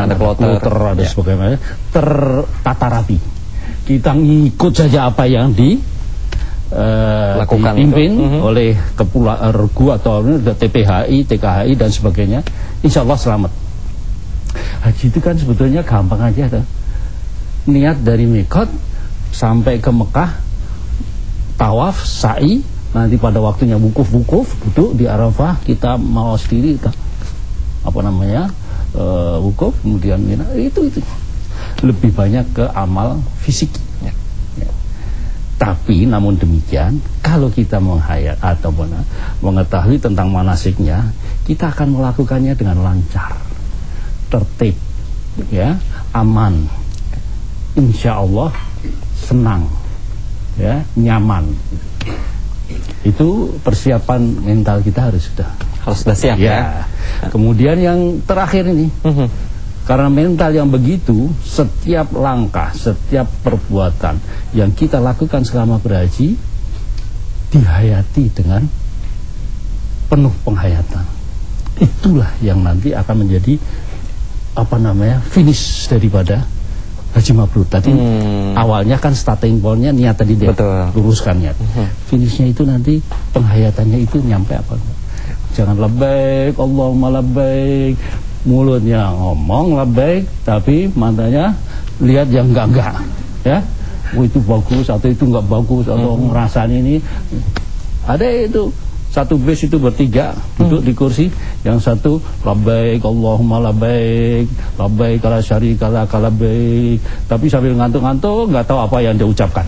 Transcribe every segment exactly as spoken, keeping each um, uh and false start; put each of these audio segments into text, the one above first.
ada kloter, kloter ada ya. sebagainya, tertata rapi. Kita ngikut saja apa yang di uh, lakukan dipimpin itu. Mm-hmm. oleh Kepulauan Regu atau T P H I, T K H I dan sebagainya, insya Allah selamat. Haji itu kan sebetulnya gampang aja tuh. Niat dari Mikot sampai ke Mekah, tawaf, sa'i, nanti pada waktunya wukuf-wukuf, duduk di Arafah, kita mau sendiri, kita, apa namanya, uh, wukuf, kemudian itu itu lebih banyak ke amal fisik. Ya. Ya. Tapi namun demikian, kalau kita menghayat atau mengetahui tentang manasiknya, kita akan melakukannya dengan lancar, tertib, ya, aman, insya Allah senang, ya, nyaman. Itu persiapan mental kita harus sudah harus sudah siap, ya, ya. Kemudian yang terakhir ini, uh-huh. karena mental yang begitu, setiap langkah, setiap perbuatan yang kita lakukan selama berhaji dihayati dengan penuh penghayatan. Itulah yang nanti akan menjadi apa namanya finish daripada Haji Mabrur. Tadi hmm. awalnya kan starting point-nya niat tadi dia luruskan niat. Hmm. Finishnya itu nanti penghayatannya itu nyampe apa? Jangan labbaik, Allahumma labbaik, mulutnya ngomong labbaik, tapi matanya lihat yang enggak-enggak, ya. Oh itu bagus atau itu enggak bagus atau hmm. ngerasain ini. Ada itu satu bus itu bertiga duduk hmm. di kursi, yang satu labbaik Allahumma labbaik, labbaik la syarika lak labbaik, tapi sambil ngantuk-ngantuk nggak tahu apa yang dia ucapkan.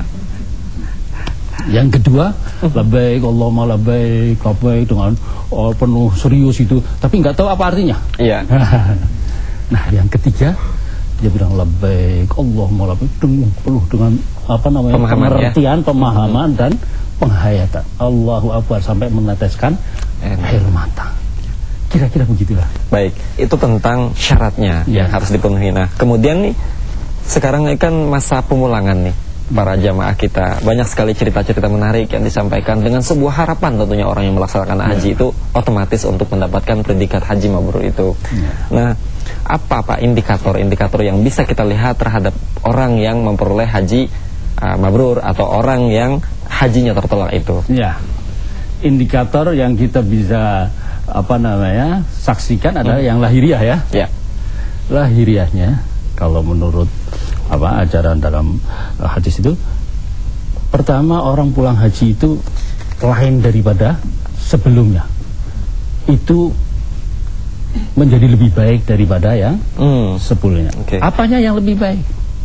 Yang kedua labbaik Allahumma labbaik, labbaik dengan oh, penuh serius itu, tapi nggak tahu apa artinya. Iya. Nah yang ketiga dia bilang labbaik Allahumma labbaik dengan penuh dengan apa namanya pemahaman, pengertian, ya? pemahaman hmm. dan penghayatan. Allahu Akbar sampai meneteskan air mata. Kira-kira begitulah. Baik, itu tentang syaratnya ya. yang harus dipenuhi. Nah, kemudian nih sekarang ini kan masa pemulangan nih para jamaah kita. Banyak sekali cerita-cerita menarik yang disampaikan dengan sebuah harapan tentunya orang yang melaksanakan haji ya. itu otomatis untuk mendapatkan predikat Haji Mabrur itu. Ya. Nah, apa Pak indikator-indikator yang bisa kita lihat terhadap orang yang memperoleh haji uh, Mabrur atau orang yang hajinya tertolak itu? Ya, indikator yang kita bisa apa namanya saksikan adalah hmm. yang lahiriah ya. Ya. Lahiriahnya kalau menurut apa ajaran dalam uh, hadis itu, pertama orang pulang haji itu lain daripada sebelumnya. Itu menjadi lebih baik daripada yang hmm. sebelumnya. Okay. Apanya yang lebih baik?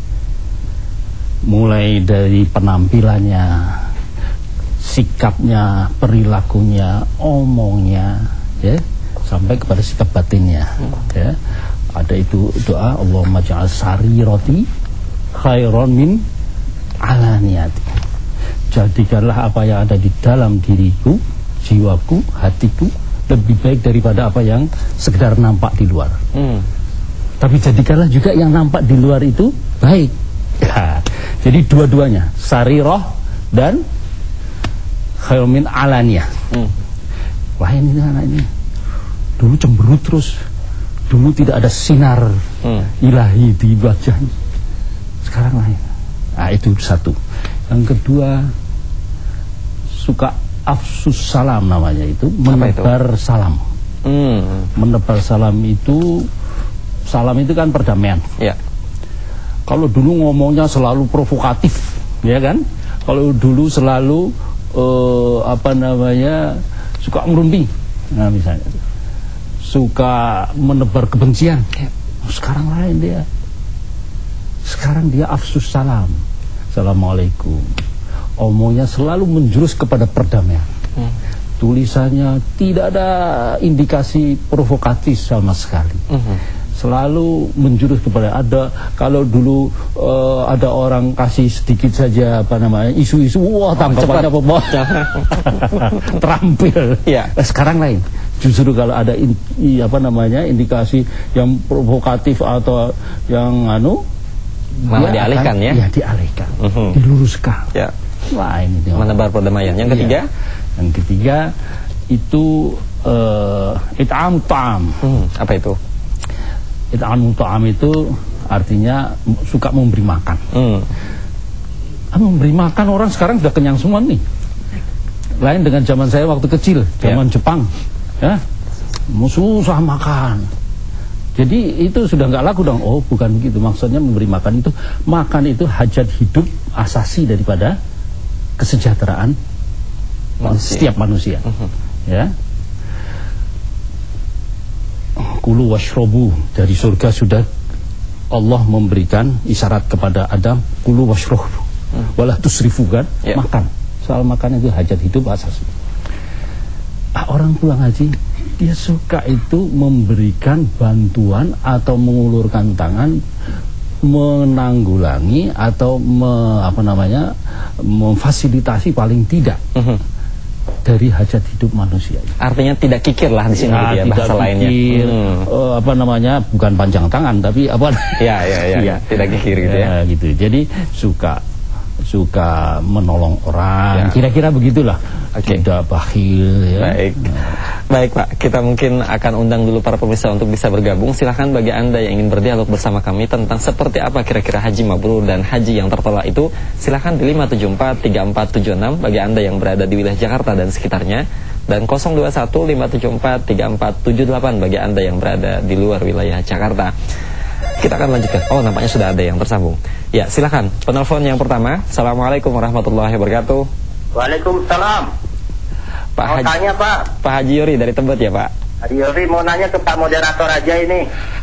Mulai dari penampilannya, sikapnya, perilakunya, omongnya, ya, sampai kepada sikap batinnya. Hmm. Ya. Ada itu doa Allahumma ja'al sarirati khairon min alaniyati. Jadikanlah apa yang ada di dalam diriku, jiwaku, hatiku lebih baik daripada apa yang sekedar nampak di luar. Hmm. Tapi jadikanlah juga yang nampak di luar itu baik. Ya. Jadi dua-duanya, sariroh dan khairun min alaniyah. Hmm. Wah ini anak ini dulu cemberut terus, dulu tidak ada sinar hmm. ilahi di wajahnya, sekarang lain. Nah itu satu. Yang kedua, suka afsus salam namanya itu, menebar itu? salam. Hmm. Menebar salam itu, salam itu kan perdamaian. Ya. Kalau dulu ngomongnya selalu provokatif, ya kan? Kalau dulu selalu uh, apa namanya suka ngerumpi, nah misalnya, suka menebar kebencian. Sekarang lain dia. Sekarang dia afsus salam, assalamualaikum. Omongnya selalu menjurus kepada perdamaian. Hmm. Tulisannya tidak ada indikasi provokatif sama sekali. Hmm. Selalu menjurus kepada ada. Kalau dulu uh, ada orang kasih sedikit saja apa namanya isu-isu, wah tanggapannya apa oh, terampil. Ya. Sekarang lain. Justru kalau ada in, apa namanya indikasi yang provokatif atau yang anu malah dialihkan, ya. Ya dialihkan, uh-huh. diluruskan. Ya. Wah ini menebar perdamaian. Yang ketiga, ya. Yang ketiga itu uh, it'am ta'am. Hmm, apa itu? It'amu ta'am itu artinya suka memberi makan. Hmm. Memberi makan orang sekarang sudah kenyang semua nih. Lain dengan zaman saya waktu kecil, zaman yeah. Jepang, ya, susah makan. Jadi itu sudah nggak laku dong. Oh, bukan begitu. Maksudnya memberi makan itu, makan itu hajat hidup asasi daripada kesejahteraan manusia. Setiap manusia. Uh-huh. Ya. Kulu washrobu, dari surga sudah Allah memberikan isyarat kepada Adam, kulu washrobu, uh-huh. Wala tusrifu, kan, yeah. Makan. Soal makan itu hajat hidup asasi. Ah, orang pulang haji, dia suka itu memberikan bantuan atau mengulurkan tangan, menanggulangi atau me, apa namanya, memfasilitasi paling tidak uh-huh. dari hajat hidup manusia. Artinya tidak kikir lah di sini, ya, gitu ya, bahasa tidak lainnya. Kikir, hmm. uh, apa namanya, bukan panjang tangan tapi apa? Ya, ya, ya, ya. Tidak kikir gitu ya. Ya, gitu. Jadi suka suka menolong orang, kira-kira ya. Begitulah. Okay. Tidak bakhil, ya. Baik. Baik Pak, kita mungkin akan undang dulu para pemirsa untuk bisa bergabung. Silahkan bagi Anda yang ingin berdialog bersama kami tentang seperti apa kira-kira haji mabrur dan haji yang tertolak itu, silahkan di lima tujuh empat tiga empat tujuh enam bagi Anda yang berada di wilayah Jakarta dan sekitarnya, dan nol dua satu lima tujuh empat tiga empat tujuh delapan bagi Anda yang berada di luar wilayah Jakarta. Kita akan lanjutkan. Oh, nampaknya sudah ada yang tersambung. Ya, silahkan. Penelpon yang pertama. Assalamualaikum warahmatullahi wabarakatuh. Waalaikumsalam. Pak mau Haji, tanya Pak. Pak Haji Yori dari Tebet ya Pak. Haji Yori mau nanya ke Pak moderator aja ini.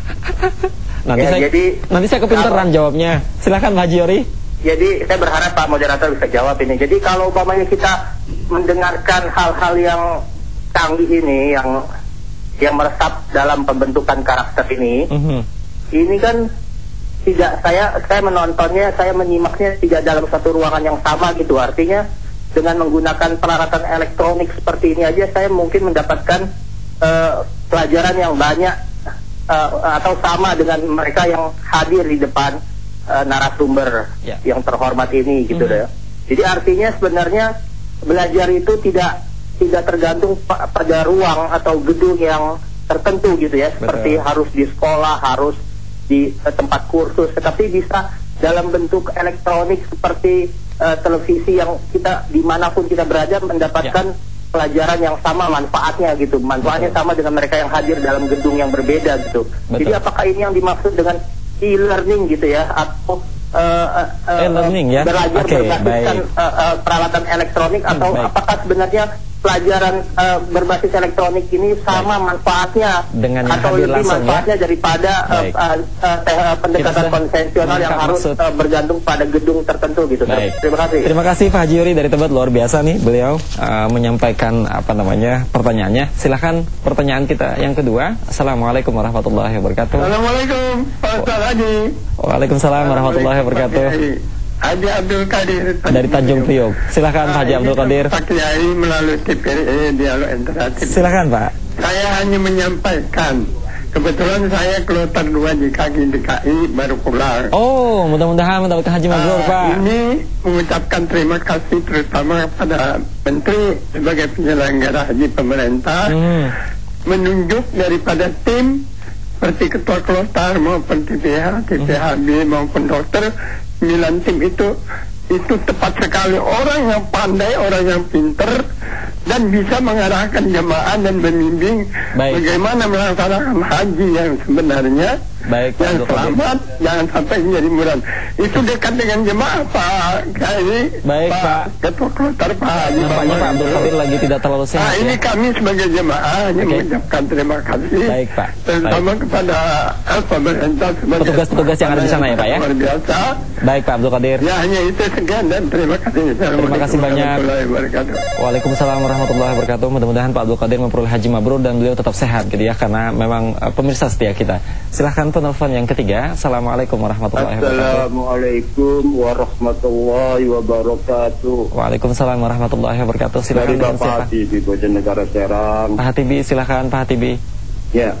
nanti ya, saya, jadi nanti saya kepinteran kalau, jawabnya. Silahkan Pak Haji Yori. Jadi saya berharap Pak moderator bisa jawab ini. Jadi kalau umpamanya kita mendengarkan hal-hal yang canggih ini, yang yang meresap dalam pembentukan karakter ini. Uh-huh. Ini kan tidak, saya saya menontonnya, saya menyimaknya tidak dalam satu ruangan yang sama gitu. Artinya dengan menggunakan peralatan elektronik seperti ini aja saya mungkin mendapatkan uh, pelajaran yang banyak uh, atau sama dengan mereka yang hadir di depan uh, narasumber yeah. yang terhormat ini gitu mm-hmm. deh. Jadi artinya sebenarnya belajar itu tidak tidak tergantung pa- pada ruang atau gedung yang tertentu gitu ya. Seperti Betul. harus di sekolah, harus di uh, tempat kursus, tetapi bisa dalam bentuk elektronik seperti uh, televisi yang kita dimanapun kita berada mendapatkan ya. pelajaran yang sama manfaatnya gitu, manfaatnya Betul. sama dengan mereka yang hadir dalam gedung yang berbeda gitu. Betul. Jadi apakah ini yang dimaksud dengan e-learning gitu ya, atau uh, uh, e-learning ya, belajar okay, berbasiskan uh, uh, peralatan elektronik, atau hmm, apakah sebenarnya pelajaran uh, berbasis elektronik ini sama baik. manfaatnya dengan atau lebih manfaatnya ya? daripada uh, uh, uh, pendekatan konvensional yang harus uh, bergantung pada gedung tertentu gitu. Baik. Terima kasih. Terima kasih Pak Haji Yori dari Tebet, luar biasa nih beliau uh, menyampaikan apa namanya pertanyaannya. Silahkan pertanyaan kita yang kedua. Assalamualaikum warahmatullahi wabarakatuh. Assalamualaikum Pak Ustaz Haji. Waalaikumsalam warahmatullahi wabarakatuh. Haji Abdul Qadir dari Tanjung Priok. Silakan Pak Haji Abdul Qadir. Pak Kiai melalui T P R I Dialog Interaktif. Silakan Pak. Saya hanya menyampaikan, kebetulan saya kloter dua di kaki D K I baru pulang. Oh, mudah-mudahan mendapatkan haji mabrur uh, Pak. Ini mengucapkan terima kasih terutama kepada Menteri sebagai penyelenggara haji pemerintah hmm. menunjuk daripada tim seperti ketua kloter maupun T P H, T P H B hmm. maupun dokter. Sembilan tim itu itu tepat sekali, orang yang pandai, orang yang pinter dan bisa mengarahkan jemaah dan membimbing Baik. bagaimana melaksanakan haji yang sebenarnya. Baik, yang selamat, jangan sampai menjadi murah. Itu dekat dengan jemaah Pak Kiai. Baik Pak, Pak. Ketua Kloter Pak Haji. Nampaknya Pak Abdul Qadir lagi tidak terlalu sehat. Nah, ya? ini kami sebagai jemaah hanya okay. mengucapkan terima kasih. Baik Pak. Terutama Baik. kepada pemerintah sebagai petugas-petugas yang ada di sana ya Pak ya. Luar biasa. Baik Pak Abdul Qadir. Ya hanya itu sekian dan terima kasih. Terima kasih banyak. Waalaikumsalam warahmatullahi wabarakatuh. Mudah-mudahan Pak Abdul Qadir memperoleh haji mabrur dan beliau tetap sehat gitu ya, karena memang uh, pemirsa setia kita. Silahkan penelpon yang ketiga. Assalamualaikum warahmatullahi wabarakatuh. Assalamualaikum warahmatullahi wabarakatuh. Waalaikumsalam warahmatullahi wabarakatuh. Silakan dengan siapa? Pak Hatibi, Bojonegara Serang. Pak Hatibi, silakan Pak Hatibi. Ya,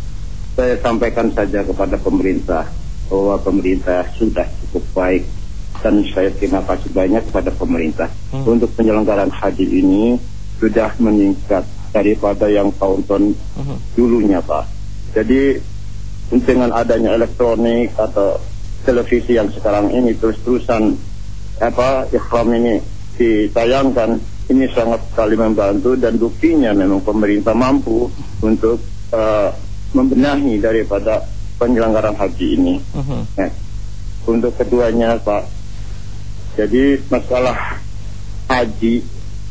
saya sampaikan saja kepada pemerintah bahwa pemerintah sudah cukup baik, dan saya terima kasih banyak kepada pemerintah hmm. untuk penyelenggaraan haji ini sudah meningkat daripada yang tahun-tahun hmm. dulunya Pak. Jadi dengan adanya elektronik atau televisi yang sekarang ini terus-terusan apa ikhram ini ditayangkan, ini sangat sekali membantu, dan buktinya memang pemerintah mampu untuk uh, membenahi daripada penyelenggaraan haji ini. Uh-huh. Nah, untuk keduanya Pak, jadi masalah haji,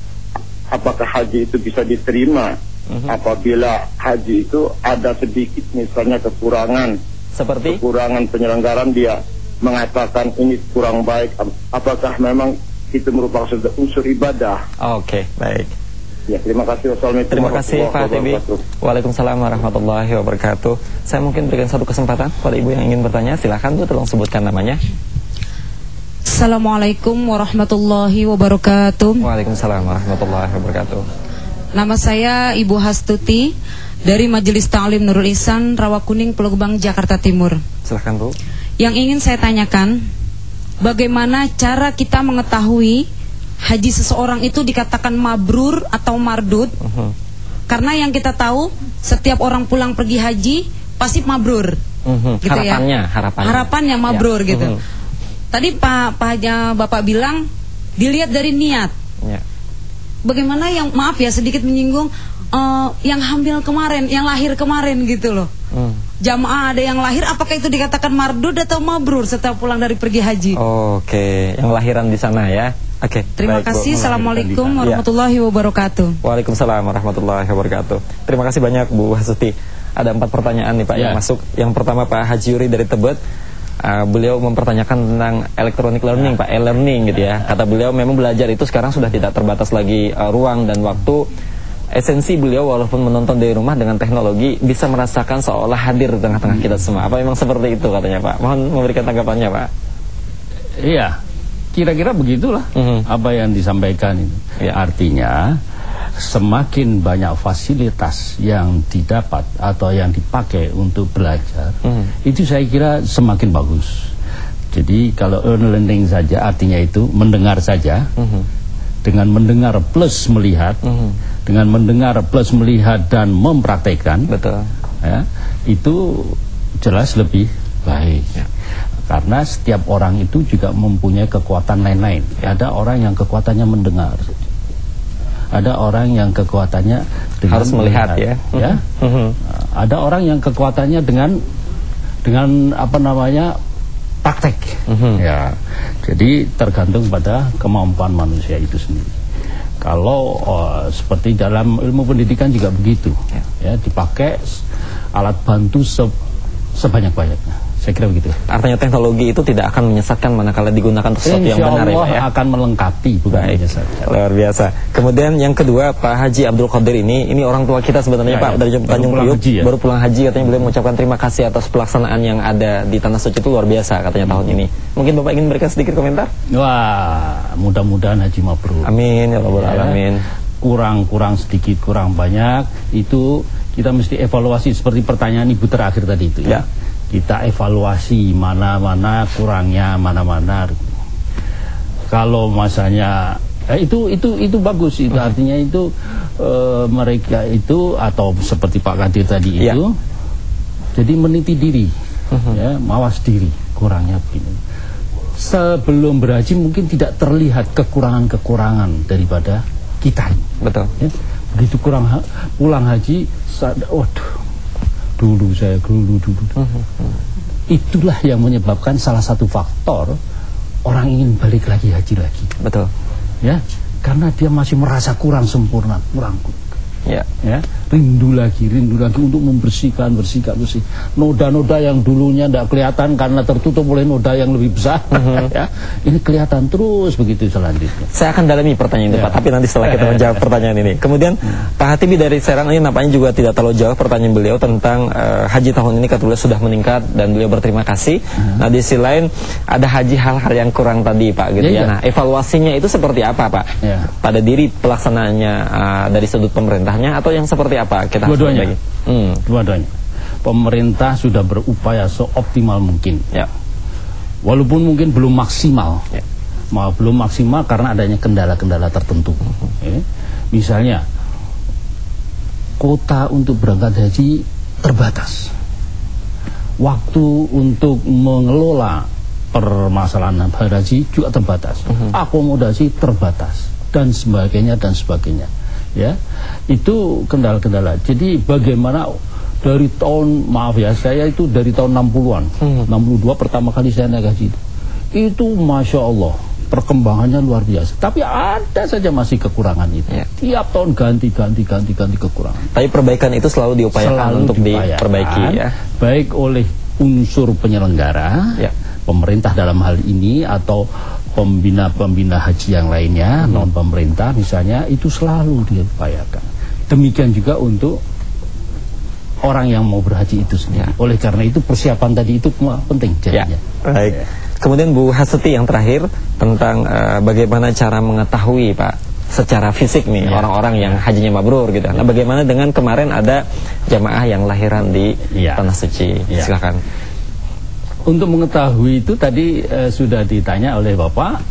apakah haji itu bisa diterima uh-huh. apabila haji itu ada sedikit misalnya kekurangan, seperti kekurangan penyelenggaraan, dia mengatakan ini kurang baik, apakah memang itu merupakan unsur ibadah? Oke, okay, baik. Ya, terima kasih. Wassalamualaikum. Terima kasih Pak Hatibi. Waalaikumsalam warahmatullahi wabarakatuh. Saya mungkin berikan satu kesempatan pada ibu yang ingin bertanya. Silahkan Bu, tolong sebutkan namanya. Assalamualaikum warahmatullahi wabarakatuh. Waalaikumsalam warahmatullahi wabarakatuh. Nama saya Ibu Hastuti dari Majelis Ta'lim Nurul Ihsan, Rawakuning, Pulau Gebang, Jakarta Timur. Silahkan Bu. Yang ingin saya tanyakan, bagaimana cara kita mengetahui haji seseorang itu dikatakan mabrur atau mardud? Uh-huh. Karena yang kita tahu, setiap orang pulang pergi haji pasti mabrur. Uh-huh. Gitu harapannya, ya? harapannya, harapannya mabrur ya. Gitu. Uh-huh. Tadi Pak Pak Bapak bilang dilihat dari niat. Ya. Bagaimana yang, maaf ya sedikit menyinggung, uh, yang hamil kemarin, yang lahir kemarin gitu loh. Uh. Jamaah ada yang lahir, apakah itu dikatakan mardud atau mabrur setelah pulang dari pergi haji? Oh, oke, okay. Yang lahiran di sana ya. Oke. Okay. Terima baik, kasih. Bu. Assalamualaikum warahmatullahi wabarakatuh. Waalaikumsalam warahmatullahi wabarakatuh. Terima kasih banyak Bu Hasuti. Ada empat pertanyaan nih Pak ya. yang masuk. Yang pertama Pak Haji Yuri dari Tebet. Uh, beliau mempertanyakan tentang electronic learning, ya. Pak, e-learning gitu ya. Kata beliau memang belajar itu sekarang sudah tidak terbatas lagi uh, ruang dan waktu. Esensi beliau walaupun menonton dari rumah dengan teknologi bisa merasakan seolah hadir di tengah-tengah kita semua. Apa memang seperti itu katanya Pak? Mohon memberikan tanggapannya Pak. Iya, kira-kira begitulah uh-huh. apa yang disampaikan itu. Ya. Artinya semakin banyak fasilitas yang didapat atau yang dipakai untuk belajar, uh-huh. itu saya kira semakin bagus. Jadi kalau e-learning saja artinya itu mendengar saja, uh-huh. dengan mendengar plus melihat, uh-huh. dengan mendengar plus melihat dan mempraktekkan, betul, ya, itu jelas lebih baik. Ya. Karena setiap orang itu juga mempunyai kekuatan lain-lain. Ya. Ada orang yang kekuatannya mendengar, ada orang yang kekuatannya dengan harus melihat, melihat ya. Ya. Uh-huh. Ada orang yang kekuatannya dengan dengan apa namanya praktek. Uh-huh. Ya. Jadi tergantung pada kemampuan manusia itu sendiri. Kalau uh, seperti dalam ilmu pendidikan juga begitu, ya, ya dipakai alat bantu se sebanyak-banyaknya. Saya kira begitu. Artinya teknologi itu tidak akan menyesatkan manakala digunakan untuk sesuatu yang benar ya Pak ya. Akan melengkapi, bukan menyesatkan. Luar biasa. Kemudian yang kedua Pak Haji Abdul Qadir ini, ini orang tua kita sebenarnya ya, Pak ya. Dari Tanjung Priok, ya. Baru pulang haji katanya beliau mengucapkan terima kasih atas pelaksanaan yang ada di Tanah Suci itu luar biasa katanya hmm. tahun ini. Mungkin Bapak ingin memberikan sedikit komentar? Wah, mudah-mudahan haji mabrur. Amin ya rabbal alamin. Kurang-kurang sedikit, kurang banyak itu kita mesti evaluasi seperti pertanyaan Ibu terakhir tadi itu ya. Ya. Kita evaluasi mana-mana kurangnya, mana-mana. Kalau masanya eh, itu itu itu bagus, itu artinya itu eh, mereka itu atau seperti Pak Kadir tadi itu, ya. Jadi meniti diri, uh-huh. ya, mawas diri kurangnya begini. Sebelum berhaji mungkin tidak terlihat kekurangan-kekurangan daripada kita. Betul. Ya. Begitu kurang ha pulang haji, sadar, waduh. Dulu saya dulu dulu. Uh-huh. Itulah yang menyebabkan salah satu faktor orang ingin balik lagi haji lagi. Betul. Ya, karena dia masih merasa kurang sempurna, kurang. Ya. Ya, rindu lagi, rindu lagi untuk membersihkan, bersihkan, bersih. Noda-noda yang dulunya tidak kelihatan karena tertutup oleh noda yang lebih besar, uh-huh. ya, ini kelihatan terus begitu selanjutnya. Saya akan dalami pertanyaan itu, ya. Pak, tapi nanti setelah kita menjawab pertanyaan ini. Kemudian hmm. Pak Hatibi dari Serang ini nampaknya juga tidak terlalu jauh pertanyaan beliau tentang uh, haji tahun ini kata beliau sudah meningkat dan beliau berterima kasih. Uh-huh. Nah di sisi lain ada haji hal-hal yang kurang tadi, Pak, gitu ya. ya. Nah evaluasinya itu seperti apa, Pak? Ya. Pada diri pelaksanaannya uh, dari sudut pemerintah atau yang seperti apa kita dua-duanya hmm. dua-duanya pemerintah sudah berupaya seoptimal mungkin ya, walaupun mungkin belum maksimal ya. Ma, belum maksimal karena adanya kendala-kendala tertentu. uh-huh. ya. Misalnya kota untuk berangkat haji terbatas, waktu untuk mengelola permasalahan haji juga terbatas, uh-huh. akomodasi terbatas dan sebagainya dan sebagainya, ya itu kendala-kendala. Jadi bagaimana dari tahun maaf ya saya itu dari tahun enam puluhan, uh-huh. enam puluh dua pertama kali saya naik haji itu, itu masya Allah perkembangannya luar biasa. Tapi ada saja masih kekurangan itu. Ya. Tiap tahun ganti ganti ganti ganti kekurangan. Tapi perbaikan itu selalu diupayakan selalu untuk diupayakan, diperbaiki ya. Baik oleh unsur penyelenggara, ya. pemerintah dalam hal ini atau pembina-pembina haji yang lainnya, hmm. non pemerintah misalnya, itu selalu diupayakan. Demikian juga untuk orang yang mau berhaji itu sendiri. Ya. Oleh karena itu persiapan tadi itu penting jadinya. Ya. Baik. Ya. Kemudian Bu Hasuti yang terakhir tentang uh, bagaimana cara mengetahui Pak secara fisik nih orang-orang ya. yang hajinya mabrur gitu. Ya. Nah, bagaimana dengan kemarin ada jamaah yang lahiran di ya. Tanah Suci? Ya. Silakan. Untuk mengetahui itu tadi uh, sudah ditanya oleh Bapak,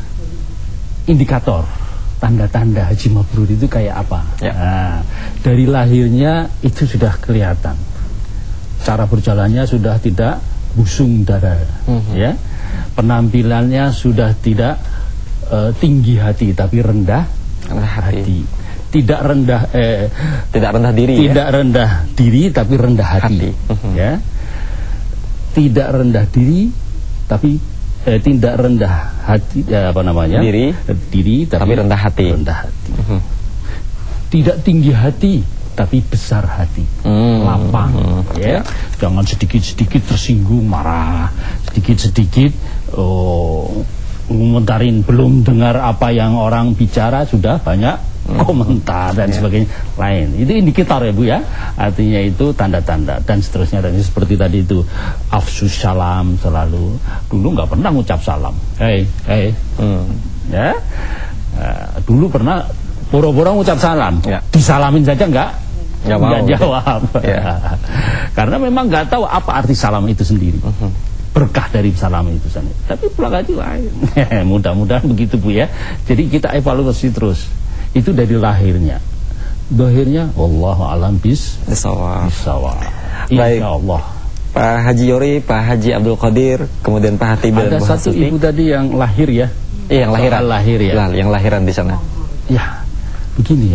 indikator tanda-tanda haji mabrur itu kayak apa? Ya. Nah, dari lahirnya itu sudah kelihatan. Cara berjalannya sudah tidak busung dada, mm-hmm. ya. Penampilannya sudah tidak uh, tinggi hati tapi rendah, rendah hati. hati. Tidak rendah eh, tidak rendah diri. Tidak ya? rendah diri tapi rendah hati. hati. Uh-huh. Ya. Tidak rendah diri tapi eh, tidak rendah hati eh, apa namanya? Diri. Diri tapi, tapi rendah hati. Rendah hati. Uh-huh. Tidak tinggi hati tapi besar hati, hmm. lapang, hmm. ya. Jangan sedikit-sedikit tersinggung, marah, sedikit-sedikit oh, ngomentarin, belum dengar apa yang orang bicara sudah banyak hmm. komentar dan yeah. sebagainya lain. Itu indikator ya Bu ya. Artinya itu tanda-tanda dan seterusnya. Dan seperti tadi itu afsus salam selalu. Dulu nggak pernah ngucap salam. Hei, hei, hmm. ya. Uh, dulu pernah boro-boro ngucap salam, ya. disalamin saja enggak, enggak mau jawab, ya. Karena memang enggak tahu apa arti salam itu sendiri, uh-huh. berkah dari salam itu sendiri. Tapi pulang haji lain, mudah-mudahan begitu Bu ya. Jadi kita evaluasi terus, itu dari lahirnya, dohirnya, wallahu alam bis, bisawab, bisawab. Baik, Allah. Pak Haji Yori, Pak Haji Abdul Qadir, kemudian Pak Hatib dan Bu Hasuti. Ada satu ibu tadi yang lahir ya, iya, yang lahiran, lahir ya, lah, yang lahiran di sana. Ya. Begini ya,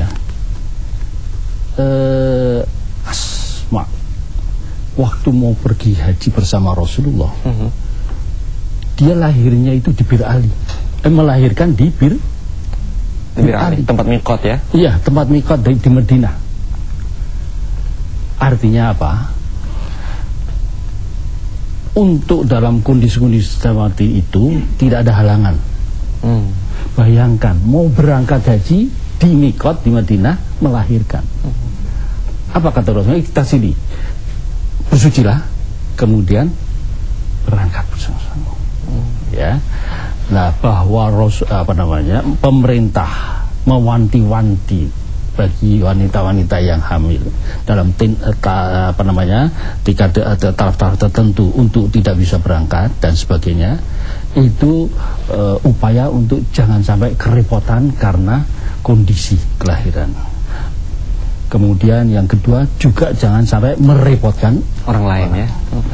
eh, Asma waktu mau pergi haji bersama Rasulullah, uh-huh. dia lahirnya itu di Bir Ali, eh, melahirkan di Bir, di Bir Ali, tempat mikot ya? Iya, tempat mikot di, di Madinah. Artinya apa? Untuk dalam kondisi-kondisi seperti itu tidak ada halangan. Hmm. Bayangkan mau berangkat haji di mikot di Madinah melahirkan. Apa kata Rasulullah? Kita sini bersucilah, kemudian berangkat bersama-sama. Ya, nah bahwa Rasul apa namanya pemerintah mewanti-wanti bagi wanita-wanita yang hamil dalam tin, ta, apa namanya taraf-taraf tertentu untuk tidak bisa berangkat dan sebagainya. Itu uh, upaya untuk jangan sampai kerepotan karena kondisi kelahiran. Kemudian yang kedua juga jangan sampai merepotkan orang lain ya.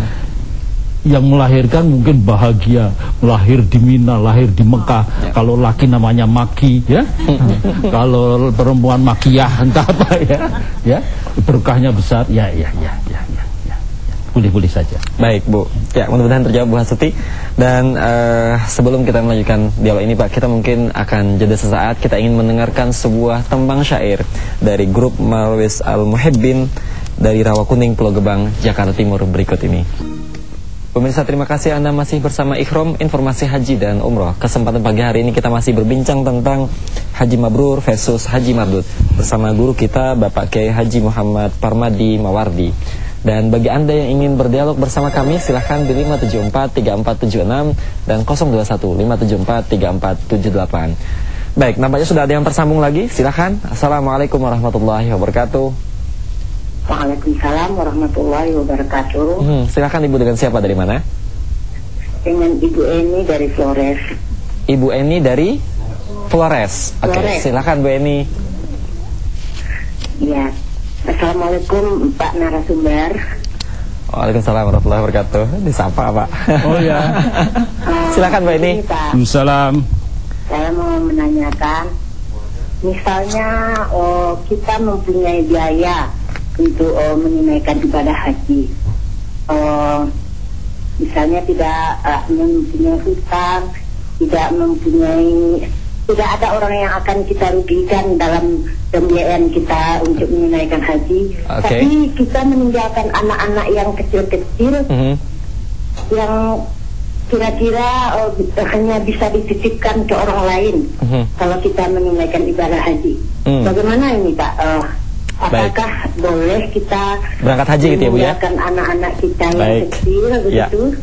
Yang melahirkan mungkin bahagia, lahir di Mina, lahir di Mekah. Ya. Kalau laki namanya Maki ya. Kalau perempuan Makiyah entah apa ya. Ya, berkahnya besar. Ya ya ya ya ya. Boleh-boleh saja. Baik Bu, ya mudah-mudahan terjawab Bu Hasuti. Dan uh, sebelum kita melanjutkan dialog ini Pak, kita mungkin akan jeda sesaat. Kita ingin mendengarkan sebuah tembang syair dari grup Marwis Al-Muhibbin dari Rawakuning, Pulau Gebang, Jakarta Timur berikut ini. Pemirsa, terima kasih Anda masih bersama Ikhrom, informasi haji dan umroh. Kesempatan pagi hari ini kita masih berbincang tentang haji mabrur versus haji mardud bersama guru kita Bapak Kiai Haji Muhammad Parmadi Mawardi. Dan bagi Anda yang ingin berdialog bersama kami, silahkan di lima tujuh empat tiga empat tujuh enam dan nol dua satu lima tujuh empat tiga empat tujuh delapan. Baik, nampaknya sudah ada yang tersambung lagi. Silahkan. Assalamualaikum warahmatullahi wabarakatuh. Waalaikumsalam warahmatullahi wabarakatuh. Hmm, silahkan Ibu, dengan siapa, dari mana? Dengan Ibu Eni dari Flores. Ibu Eni dari Flores. Oke, okay, silahkan Bu Eni. Iya. Assalamualaikum Pak narasumber. Waalaikumsalam warahmatullahi wabarakatuh. Disapa Pak. Oh ya. Silakan Mbak ini. Waalaikumsalam. Saya mau menanyakan, misalnya oh, kita mempunyai biaya untuk oh, menunaikan ibadah haji. Oh, misalnya tidak uh, mempunyai hutang, tidak mempunyai, tidak ada orang yang akan kita rugikan dalam pembiayaan kita untuk menunaikan haji. Okay. Tapi kita meninggalkan anak-anak yang kecil-kecil, mm-hmm. yang kira-kira oh, hanya bisa dititipkan ke orang lain mm-hmm. kalau kita menunaikan ibadah haji. Mm. Bagaimana ini Pak? Uh, apakah Baik. boleh kita berangkat haji gitu ya Bu ya? Meninggalkan anak-anak kita yang Baik. kecil begitu? Ya.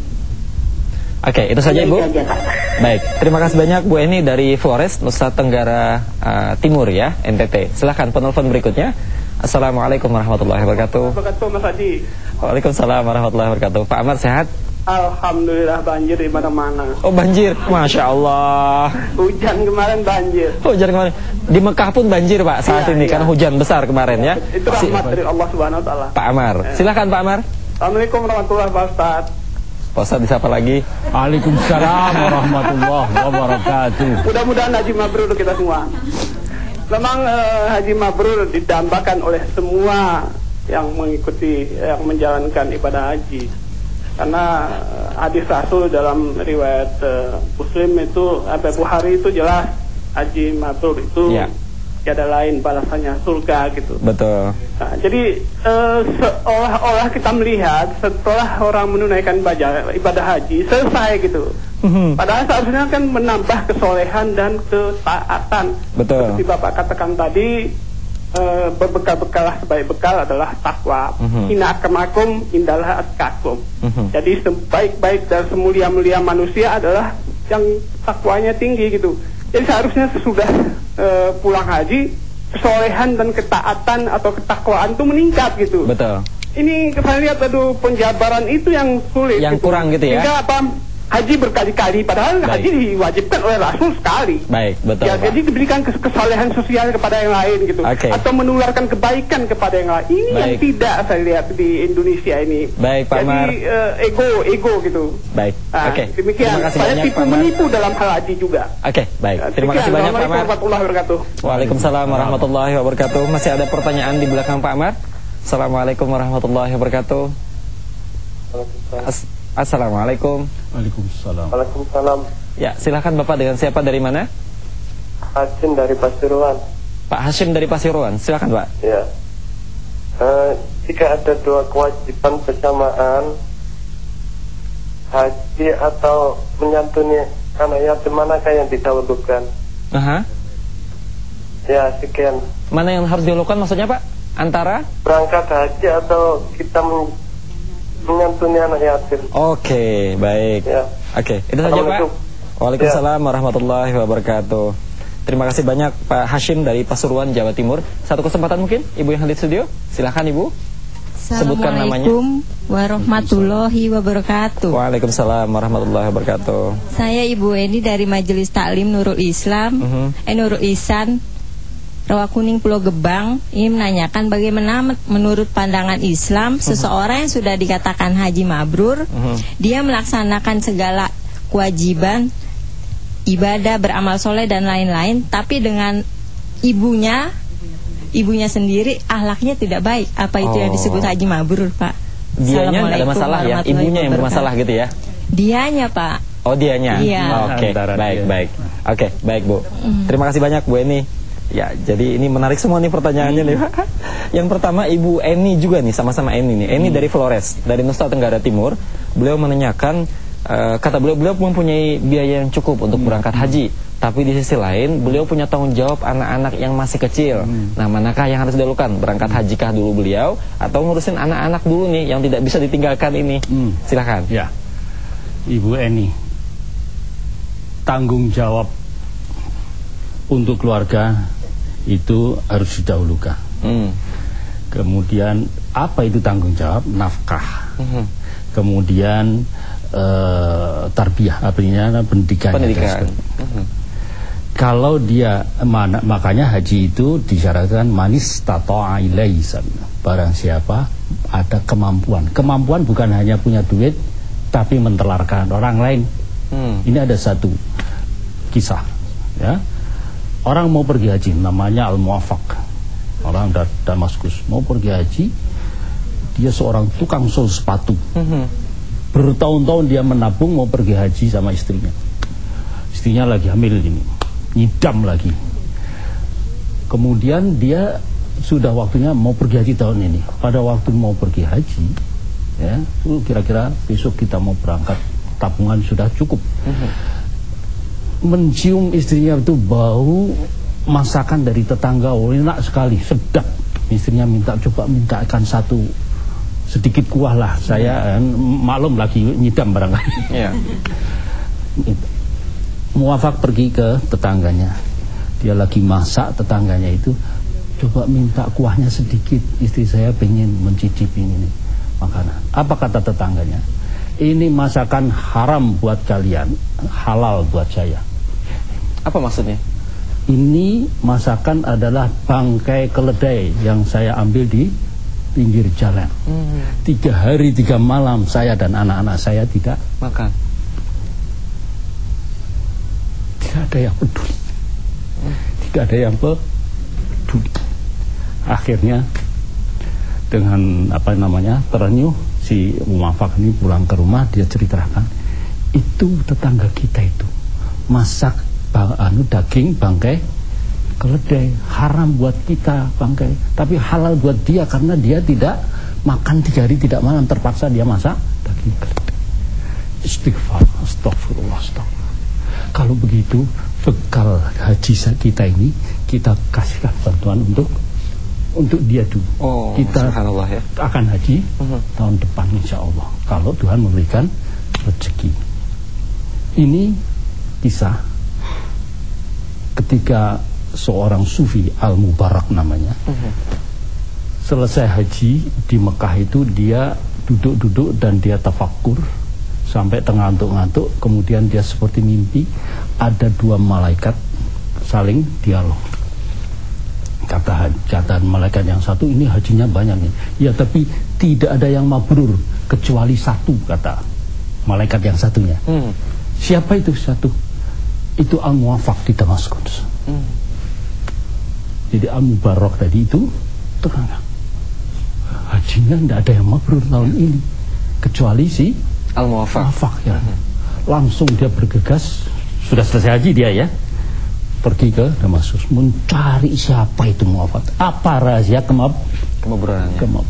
Oke, itu saja Ibu. Saja, Pak. Baik, terima kasih banyak Bu Eni dari Flores, Nusa Tenggara uh, Timur ya, N T T. Silahkan penelpon berikutnya. Assalamualaikum warahmatullahi wabarakatuh. Wabarakatuh Mas Haji. Waalaikumsalam warahmatullahi wabarakatuh. Pak Amar sehat? Alhamdulillah banjir di mana-mana. Oh banjir, Masya Allah. Hujan kemarin banjir. Hujan kemarin. Di Mekah pun banjir Pak saat iya, ini iya. Kan hujan besar kemarin ya. Itu rahmat dari Allah Subhanahu Wa Taala. Pak Amar, ya. Silahkan Pak Amar. Assalamualaikum warahmatullahi wabarakatuh. Pak Ustadz disapa lagi. Waalaikumsalam warahmatullahi wabarakatuh. Mudah-mudahan haji mabrur kita semua. Memang uh, haji mabrur didambakan oleh semua yang mengikuti, yang menjalankan ibadah haji. Karena uh, hadis Rasul dalam riwayat uh, Muslim itu, Abu Bukhari itu jelas haji mabrur itu ya. Tiada lain balasannya surga gitu. Betul. Nah, jadi uh, seolah-olah kita melihat setelah orang menunaikan ibadah, ibadah haji selesai gitu. Mm-hmm. Padahal seharusnya kan menambah kesolehan dan ketaatan. Betul. Seperti Bapak katakan tadi, uh, berbekal-bekalah sebaik bekal adalah takwa. Mm-hmm. Inna akramakum indalah atqakum. Mm-hmm. Jadi sebaik-baik dan semulia-mulia manusia adalah yang takwanya tinggi gitu. Jadi seharusnya sesudah uh, pulang haji, kesolehan dan ketaatan atau ketakwaan itu meningkat gitu. Betul. Ini saya lihat aduh penjabaran itu yang sulit. Yang gitu. kurang gitu ya. Sehingga apa? Haji berkali-kali, padahal Baik. haji diwajibkan oleh Rasul sekali. Baik, betul. Ya, jadi diberikan kesolehan sosial kepada yang lain gitu, okay. atau menularkan kebaikan kepada yang lain. Ini Baik. yang tidak saya lihat di Indonesia ini. Baik, Pak Mar. Jadi uh, ego, ego gitu. Baik. Nah, Oke. Okay. Demikian. Terima kasih Saya banyak, tipu menipu dalam hal haji juga. Oke, okay, baik. Nah, Terima kasih banyak Pak Mar. Assalamualaikum warahmatullahi wabarakatuh. Waalaikumsalam warahmatullahi wabarakatuh. Masih ada pertanyaan di belakang Pak Mar. Assalamualaikum warahmatullahi wabarakatuh. As Assalamualaikum. Waalaikumsalam. Waalaikumsalam. Ya, silakan Bapak, dengan siapa, dari mana? Hashim dari Pasuruan. Pak Hashim dari Pasuruan, silakan Pak. Ya. Uh, jika ada dua kewajiban bersamaan, haji atau menyantuni anak yatim, manakah yang didahulukan? Aha. Ya, sekian. Mana yang harus didahulukan maksudnya Pak? Antara berangkat haji atau kita men menyantuni anak yatim. Oke, okay, baik. Ya. Oke, okay, itu saja Pak. Waalaikumsalam ya. warahmatullahi wabarakatuh. Terima kasih banyak Pak Hashim dari Pasuruan, Jawa Timur. Satu kesempatan mungkin Ibu yang hadir studio, silahkan Ibu. Sebutkan namanya. Assalamualaikum warahmatullahi wabarakatuh. Waalaikumsalam warahmatullahi wabarakatuh. Saya Ibu Eni dari Majelis Taklim Nurul Islam, uh -huh. eh Nurul Ihsan, Rawakuning Pulau Gebang. Ini menanyakan bagaimana menurut pandangan Islam seseorang yang sudah dikatakan haji mabrur, uh-huh. dia melaksanakan segala kewajiban, ibadah, beramal soleh dan lain-lain, tapi dengan ibunya, ibunya sendiri akhlaknya tidak baik. Apa itu oh. yang disebut haji mabrur, Pak? Dianya nggak ada masalah ya, ibunya yang bermasalah gitu ya? Dianya, Pak. Oh, dianya. Iya. Oke, okay. baik, dia. baik. Oke, okay, baik Bu. Mm. Terima kasih banyak Bu Eni. Ya, jadi ini menarik semua nih pertanyaannya nih. Yang pertama Ibu Eni juga nih, sama-sama Eni nih. Eni hmm. dari Flores, dari Nusa Tenggara Timur. Beliau menanyakan, uh, kata beliau, beliau mempunyai biaya yang cukup untuk hmm. berangkat haji. Tapi di sisi lain, beliau punya tanggung jawab anak-anak yang masih kecil. Hmm. Nah, manakah yang harus didahulukan? Berangkat hajikah dulu beliau, atau ngurusin anak-anak dulu nih, yang tidak bisa ditinggalkan ini? Hmm. Silahkan. Ya, Ibu Eni, tanggung jawab untuk keluarga itu harus didahulukan. Hmm. Kemudian apa itu tanggung jawab? Nafkah. Hmm. Kemudian uh, tarbiyah, artinya pendidikan. Pendidikan. Hmm. Kalau dia mana, makanya haji itu disyaratkan manis tato'a ilaihi, barang siapa ada kemampuan. Kemampuan bukan hanya punya duit, tapi mentelarkan orang lain. Hmm. Ini ada satu kisah, ya. Orang mau pergi haji, namanya Al-Muwafaq. Orang dari Damaskus mau pergi haji, dia seorang tukang sol sepatu. Hmm. Bertahun-tahun dia menabung mau pergi haji sama istrinya. Istrinya lagi hamil ini, nyidam lagi. Kemudian dia sudah waktunya mau pergi haji tahun ini. Pada waktu mau pergi haji, ya, kira-kira besok kita mau berangkat, tabungan sudah cukup. Uh-huh. Mencium istrinya itu bau masakan dari tetangga, oh, enak sekali, sedap. Istrinya minta, coba mintakan satu sedikit kuah lah. Saya uh-huh. maklum lagi nyidam barangkali. Yeah. Muwafaq pergi ke tetangganya. Dia lagi masak, tetangganya itu, coba minta kuahnya sedikit, istri saya pengen mencicipi ini makanan. Apa kata tetangganya? Ini masakan haram buat kalian, halal buat saya. Apa maksudnya? Ini masakan adalah bangkai keledai yang saya ambil di pinggir jalan. Hmm. Tiga hari tiga malam saya dan anak-anak saya tidak makan. Tidak ada yang peduli. Hmm. Tidak ada yang peduli. Akhirnya dengan apa namanya terenyuh si Muwafaq ini pulang ke rumah, dia ceritakan, itu tetangga kita itu masak bang, anu daging bangkai keledai, haram buat kita bangkai, tapi halal buat dia karena dia tidak makan tiga hari tidak malam, terpaksa dia masak daging keledai. Istighfar, astagfirullah, astagfirullah. Kalau begitu bekal haji kita ini kita kasihkan bantuan untuk untuk dia dulu. Oh, kita ya. akan haji uh-huh. tahun depan insya Allah kalau Tuhan memberikan rezeki. Ini kisah ketika seorang sufi Al-Mubarak namanya uh-huh. selesai haji di Mekah itu dia duduk-duduk dan dia tafakur sampai ngantuk-ngantuk, kemudian dia seperti mimpi ada dua malaikat saling dialog. Kata kata malaikat yang satu, ini hajinya banyak nih. Ya, tapi tidak ada yang mabrur kecuali satu, kata malaikat yang satunya. Hmm. Siapa itu satu? Itu Al-Muwafaq di Damaskus. Hmm. Jadi Al-Mubarak tadi itu terang. Hajinya tidak ada yang mabrur tahun ini kecuali si Al-Muwafaq. Ya. Hmm. Langsung dia bergegas, sudah selesai haji dia ya. Pergi ke Damaskus mencari siapa itu Muwafaq. Apa rahasia kemab kemabrurannya? Kemab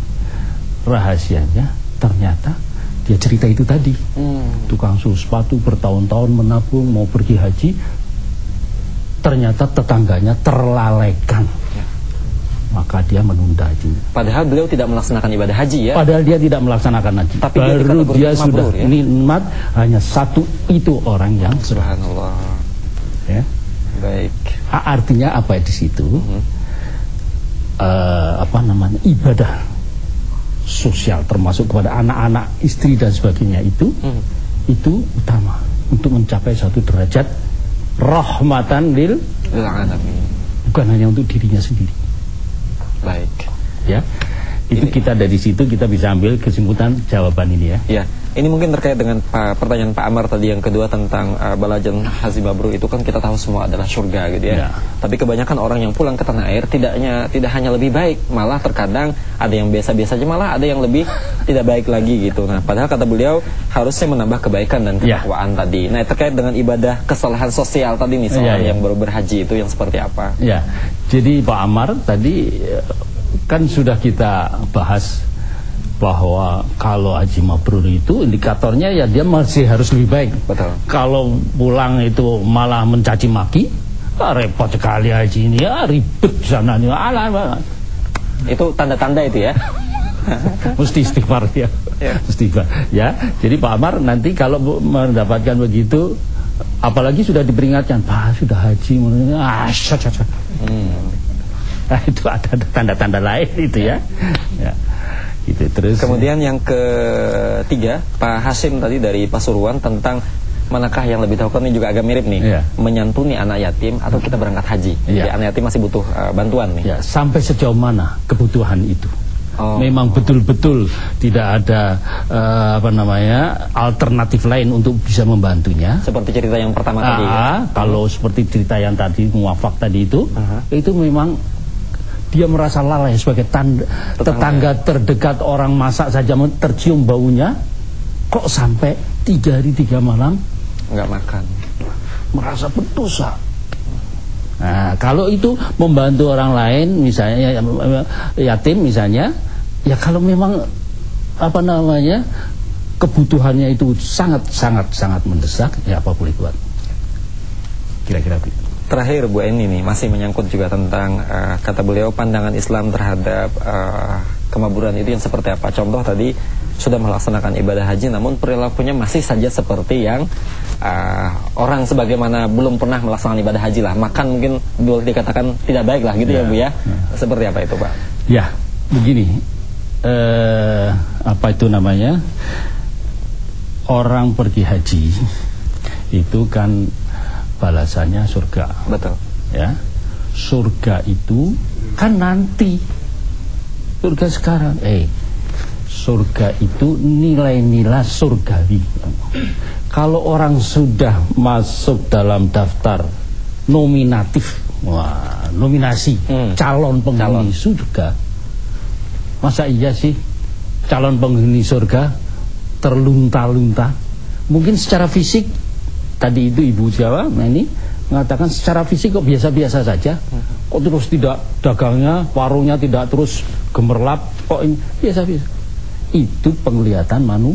rahasianya ternyata dia cerita itu tadi. Hmm. Tukang sul sepatu bertahun-tahun menabung mau pergi haji, ternyata tetangganya terlalaikan. Ya. Maka dia menunda haji. Padahal beliau tidak melaksanakan ibadah haji ya. Padahal dia tidak melaksanakan haji. Tapi baru dia, dia sudah ya? nikmat hanya satu itu orang yang subhanallah. Ya. Baik. Artinya apa di situ? Mm-hmm. uh, apa namanya ibadah sosial termasuk kepada anak-anak, istri dan sebagainya itu mm-hmm. itu utama untuk mencapai satu derajat rahmatan lil alamin. Bukan hanya untuk dirinya sendiri. Baik. Ya. Itu ini. Kita dari situ kita bisa ambil kesimpulan jawaban ini ya. Ya. Ini mungkin terkait dengan pa, pertanyaan Pak Amar tadi yang kedua tentang uh, balajan haji mabrur itu kan kita tahu semua adalah surga gitu ya. Ya. Tapi kebanyakan orang yang pulang ke tanah air tidaknya tidak hanya lebih baik, malah terkadang ada yang biasa-biasa aja, malah ada yang lebih tidak baik lagi gitu. Nah, padahal kata beliau harusnya menambah kebaikan dan ketakwaan ya. Tadi. Nah, terkait dengan ibadah kesalahan sosial tadi nih seorang ya, ya. yang baru berhaji itu yang seperti apa? Ya. Jadi Pak Amar tadi kan sudah kita bahas bahwa kalau haji mabrur itu indikatornya ya dia masih harus lebih baik. Betul. Kalau pulang itu malah mencaci maki, ah, repot sekali haji ini, ya ribet sana nih, alah. Itu tanda-tanda itu ya. Mesti istighfar ya. Ya. Istighfar ya. Jadi Pak Amar nanti kalau mendapatkan begitu, apalagi sudah diperingatkan, Pak sudah haji, ah, syat, syat, syat. Hmm. Nah, itu ada tanda-tanda lain itu ya. Ya. Gitu, terus kemudian yang ketiga Pak Hasim tadi dari Pasuruan tentang manakah yang lebih tahu, kan ini juga agak mirip nih, yeah. menyantuni anak yatim atau kita berangkat haji. Yeah. Jadi anak yatim masih butuh uh, bantuan nih. Yeah. Sampai sejauh mana kebutuhan itu? Oh. Memang betul-betul tidak ada uh, apa namanya alternatif lain untuk bisa membantunya. Seperti cerita yang pertama ah, tadi. Ya? Kalau hmm. seperti cerita yang tadi muafak tadi itu, uh-huh. itu memang dia merasa lalai sebagai tanda, tetangga. tetangga terdekat orang masak saja tercium baunya, kok sampai tiga hari tiga malam nggak makan, merasa berdosa. Nah, kalau itu membantu orang lain, misalnya yatim misalnya, ya kalau memang apa namanya kebutuhannya itu sangat sangat sangat mendesak, ya apa boleh buat. Kira-kira begitu. Terakhir Bu Eni nih, masih menyangkut juga tentang uh, kata beliau pandangan Islam terhadap uh, kemaburan itu yang seperti apa. Contoh tadi sudah melaksanakan ibadah haji namun perilakunya masih saja seperti yang uh, orang sebagaimana belum pernah melaksanakan ibadah haji lah. Makan mungkin boleh dikatakan tidak baik lah gitu ya, ya Bu ya. ya. Seperti apa itu Pak? Ya, begini. Uh, apa itu namanya? Orang pergi haji itu kan balasannya surga. Betul. Ya. Surga itu kan nanti. Surga sekarang. Eh, surga itu nilai-nilai surgawi. Kalau orang sudah masuk dalam daftar nominatif, wah, nominasi hmm. calon penghuni calon. surga. Masa iya sih calon penghuni surga terlunta-lunta? Mungkin secara fisik tadi itu Ibu Jawa, nah ini mengatakan secara fisik kok biasa-biasa saja, kok terus tidak dagangnya, warungnya tidak terus gemerlap, kok ini biasa-biasa. Itu penglihatan manu.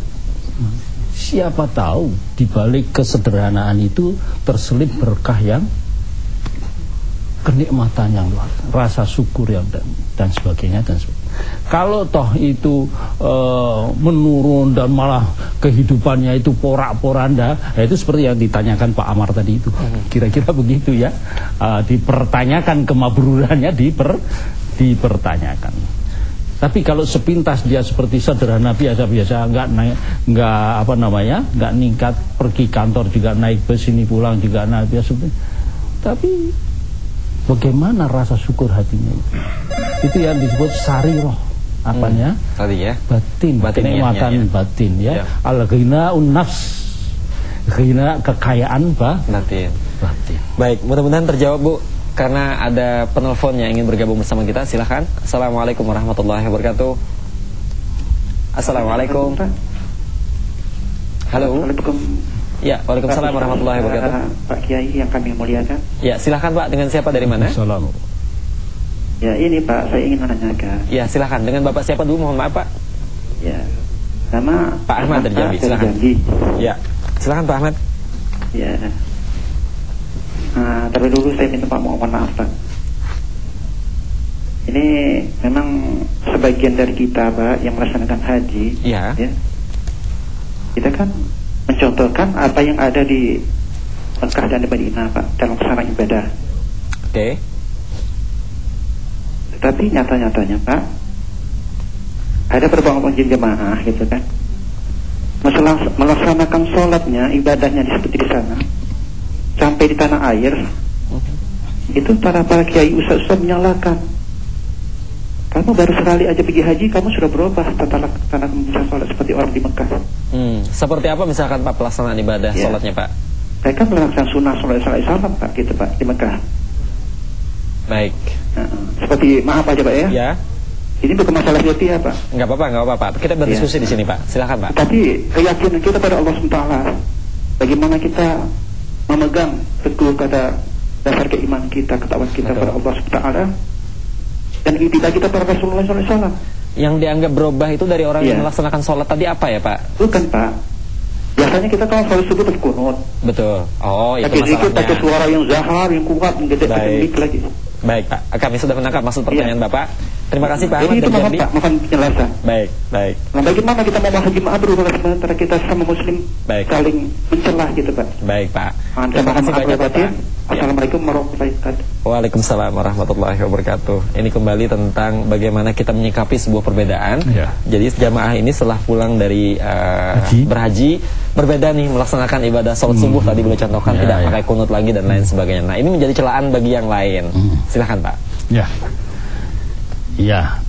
Siapa tahu di balik kesederhanaan itu terselip berkah yang kenikmatan yang luar, rasa syukur yang dan, dan sebagainya dan sebagainya. Kalau toh itu e, menurun dan malah kehidupannya itu porak-poranda, ya itu seperti yang ditanyakan Pak Amar tadi itu. Kira-kira begitu ya. E, dipertanyakan kemabrurannya diper, dipertanyakan. Tapi kalau sepintas dia seperti sederhana biasa-biasa, nggak naik, nggak apa namanya, nggak ningkat, pergi kantor juga naik bus, ini pulang juga naik biasa. Tapi bagaimana rasa syukur hatinya itu? Itu yang disebut sariroh, apanya? Hmm, tadi ya. Batin, kenikmatan ya, ya. batin ya. ya. Al-ghinaun nafs, ghina kekayaan bah? batin. Batin. Baik, mudah-mudahan terjawab Bu. Karena ada penelpon yang ingin bergabung bersama kita, silahkan. Assalamualaikum warahmatullahi wabarakatuh. Assalamualaikum. Halo. Assalamualaikum. Ya, waalaikumsalam warahmatullahi wabarakatuh. Pak Kiai yang kami muliakan. Ya, silahkan Pak. Dengan siapa dari mana? Assalamualaikum. Ya, ini Pak, saya ingin menanyakan. Ya, silahkan. Dengan Bapak siapa dulu? Mohon maaf Pak. Ya, nama Pak Ahmad dari Jambi. Silahkan. Ya, silahkan Pak Ahmad. Ya. Nah, terlebih dulu saya minta mohon maaf Pak. Ini memang sebagian dari kita Pak yang melaksanakan haji, ya. ya. Kita kan mencontohkan apa yang ada di Mekah dan di Madinah Pak dalam pelaksanaan ibadah. Oke. Okay. Tetapi nyata-nyatanya Pak, ada beberapa jemaah gitu kan, melaksanakan sholatnya, ibadahnya seperti di sana, sampai di tanah air, uh-huh. itu para para kiai ustaz-ustaz menyalahkan. Kamu baru sekali aja pergi haji, kamu sudah berubah tata tanah bisa sholat seperti orang di Mekah. Hmm, seperti apa misalkan Pak pelaksanaan ibadah ya. Sholatnya Pak? Mereka melaksanakan sunnah sholat salam Pak, gitu Pak di Mekah. Baik. Nah, seperti maaf aja Pak ya. Ya. Ini bukan masalah hati ya Pak. Enggak apa-apa, enggak apa-apa. Kita berdiskusi ya. Di sini Pak. Silakan Pak. Tapi keyakinan kita pada Allah subhanahu wa taala, bagaimana kita memegang teguh kata dasar keimanan kita, ketakwaan kita pada Allah subhanahu wa taala, dan ibadah kita pada Rasulullah shallallahu alaihi wasallam. Yang dianggap berubah itu dari orang ya. yang melaksanakan sholat tadi apa ya Pak? Bukan Pak. Biasanya kita kalau sholat subuh pakai kunut. Betul. Oh, itu masalahnya. Tapi pakai suara yang zahar, yang kuat, yang gede, baik lagi. Baik Pak, kami sudah menangkap maksud pertanyaan ya. Bapak. Terima kasih Pak Ahmad dari Jambi. Pak, mohon penjelasan. Baik, baik. Nah, bagaimana kita mau haji mabrur kalau sementara kita sama muslim baik. saling mencelah gitu Pak. Baik Pak. Nah, terima kasih banyak Pak. Assalamualaikum warahmatullahi wabarakatuh. Waalaikumsalam warahmatullahi wabarakatuh. Ini kembali tentang bagaimana kita menyikapi sebuah perbedaan. Ya. Jadi jamaah ini setelah pulang dari uh, berhaji berbeda nih melaksanakan ibadah sholat hmm. subuh tadi boleh contohkan ya, tidak ya. pakai kunut lagi dan lain sebagainya. Nah ini menjadi celaan bagi yang lain. Hmm. Silahkan Pak. Ya. Ya,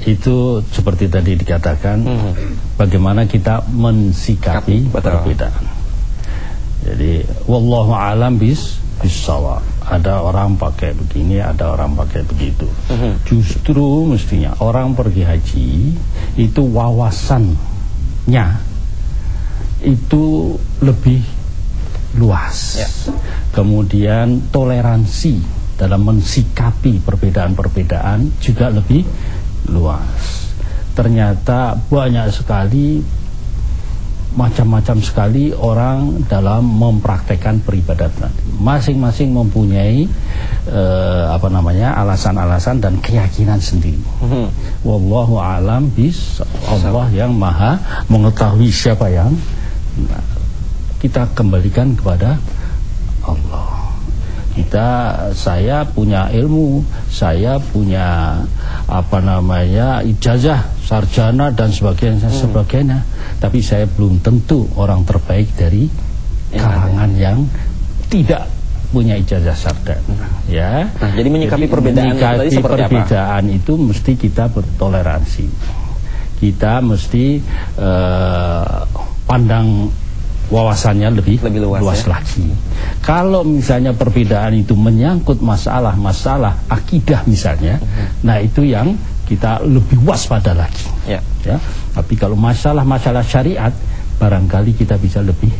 itu seperti tadi dikatakan, hmm. bagaimana kita mensikapi perbedaan. Jadi wallahu alam bis bisawab. Ada orang pakai begini, ada orang pakai begitu. Hmm. Justru mestinya orang pergi haji itu wawasannya itu lebih luas. Ya. Kemudian toleransi dalam mensikapi perbedaan-perbedaan juga lebih luas. Ternyata banyak sekali, macam-macam sekali orang dalam mempraktekkan peribadatan. Masing-masing mempunyai uh, apa namanya alasan-alasan dan keyakinan sendiri. Hmm. Wallahu alam bis, Allah yang maha mengetahui siapa yang nah, kita kembalikan kepada Allah. Kita, saya punya ilmu, saya punya apa namanya ijazah, sarjana dan sebagainya, hmm. sebagainya. Tapi saya belum tentu orang terbaik dari ya, kalangan ya. yang tidak punya ijazah sarjana. Ya. Nah, jadi menyikapi jadi, perbedaan menyikapi tadi seperti perbedaan apa? Itu mesti kita bertoleransi. Kita mesti uh, pandang wawasannya lebih, lebih luas, luas ya? lagi. Kalau misalnya perbedaan itu menyangkut masalah-masalah akidah misalnya, uh-huh. nah itu yang kita lebih waspada lagi. Ya. Ya. Tapi kalau masalah-masalah syariat, barangkali kita bisa lebih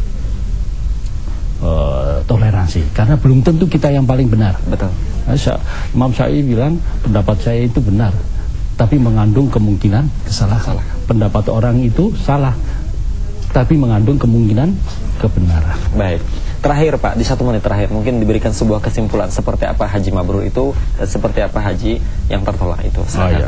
uh, toleransi, karena belum tentu kita yang paling benar. Betul. Nah, Imam Syafi'i bilang pendapat saya itu benar, tapi mengandung kemungkinan kesalahan. Salah. Pendapat orang itu salah, tapi mengandung kemungkinan kebenaran. Baik. Terakhir Pak, di satu menit terakhir mungkin diberikan sebuah kesimpulan seperti apa haji mabrur itu dan seperti apa haji yang tertolak itu. Oh, ya.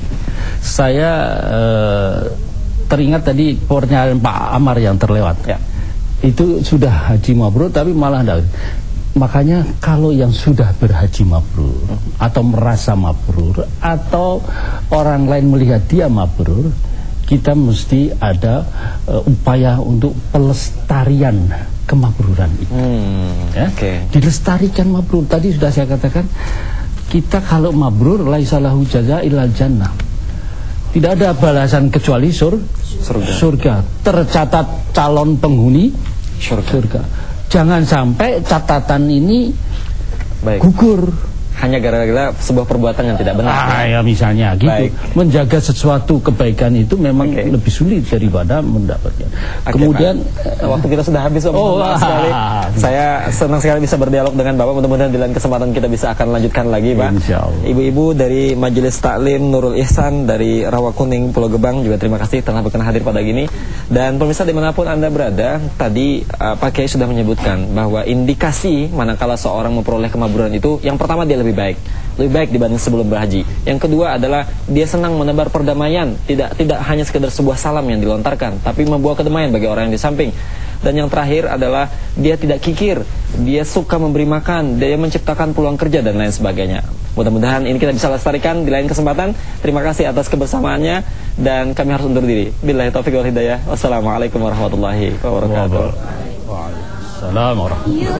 Saya eh, teringat tadi pernyataan Pak Amar yang terlewat. Ya. Itu sudah haji mabrur tapi malah enggak. Makanya kalau yang sudah berhaji mabrur hmm. atau merasa mabrur atau orang lain melihat dia mabrur, kita mesti ada uh, upaya untuk pelestarian kemabruran itu. Hmm, ya? Okay. Dilestarikan mabrur. Tadi sudah saya katakan, kita kalau mabrur laisa lahu jaza illal jannah. Tidak ada balasan kecuali sur surga. surga. Tercatat calon penghuni surga. surga. Jangan sampai catatan ini Baik. gugur hanya gara-gara sebuah perbuatan yang tidak benar. Ah, ya misalnya gitu. Baik. Menjaga sesuatu kebaikan itu memang okay. lebih sulit daripada mendapatkan. Okay, kemudian Pak. Waktu kita sudah habis, Om. Oh, ah, sekali. Ah, saya senang sekali bisa berdialog dengan Bapak. Mudah-mudahan di lain kesempatan kita bisa akan lanjutkan lagi, Pak. Ibu-ibu dari Majelis Taklim Nurul Ihsan dari Rawakuning Pulau Gebang juga terima kasih telah berkenan hadir pada gini. Dan pemirsa dimanapun Anda berada, tadi uh, Pak Kiai sudah menyebutkan bahwa indikasi manakala seorang memperoleh kemabruran itu, yang pertama dia lebih baik, lebih baik dibanding sebelum berhaji. Yang kedua adalah dia senang menebar perdamaian, tidak tidak hanya sekedar sebuah salam yang dilontarkan, tapi membawa kedamaian bagi orang yang di samping. Dan yang terakhir adalah dia tidak kikir, dia suka memberi makan, dia menciptakan peluang kerja dan lain sebagainya. Mudah-mudahan ini kita bisa lestarikan di lain kesempatan. Terima kasih atas kebersamaannya dan kami harus undur diri. Billahi taufiq wal hidayah. Wassalamualaikum warahmatullahi wabarakatuh. Waalaikumsalam warahmatullahi wabarakatuh.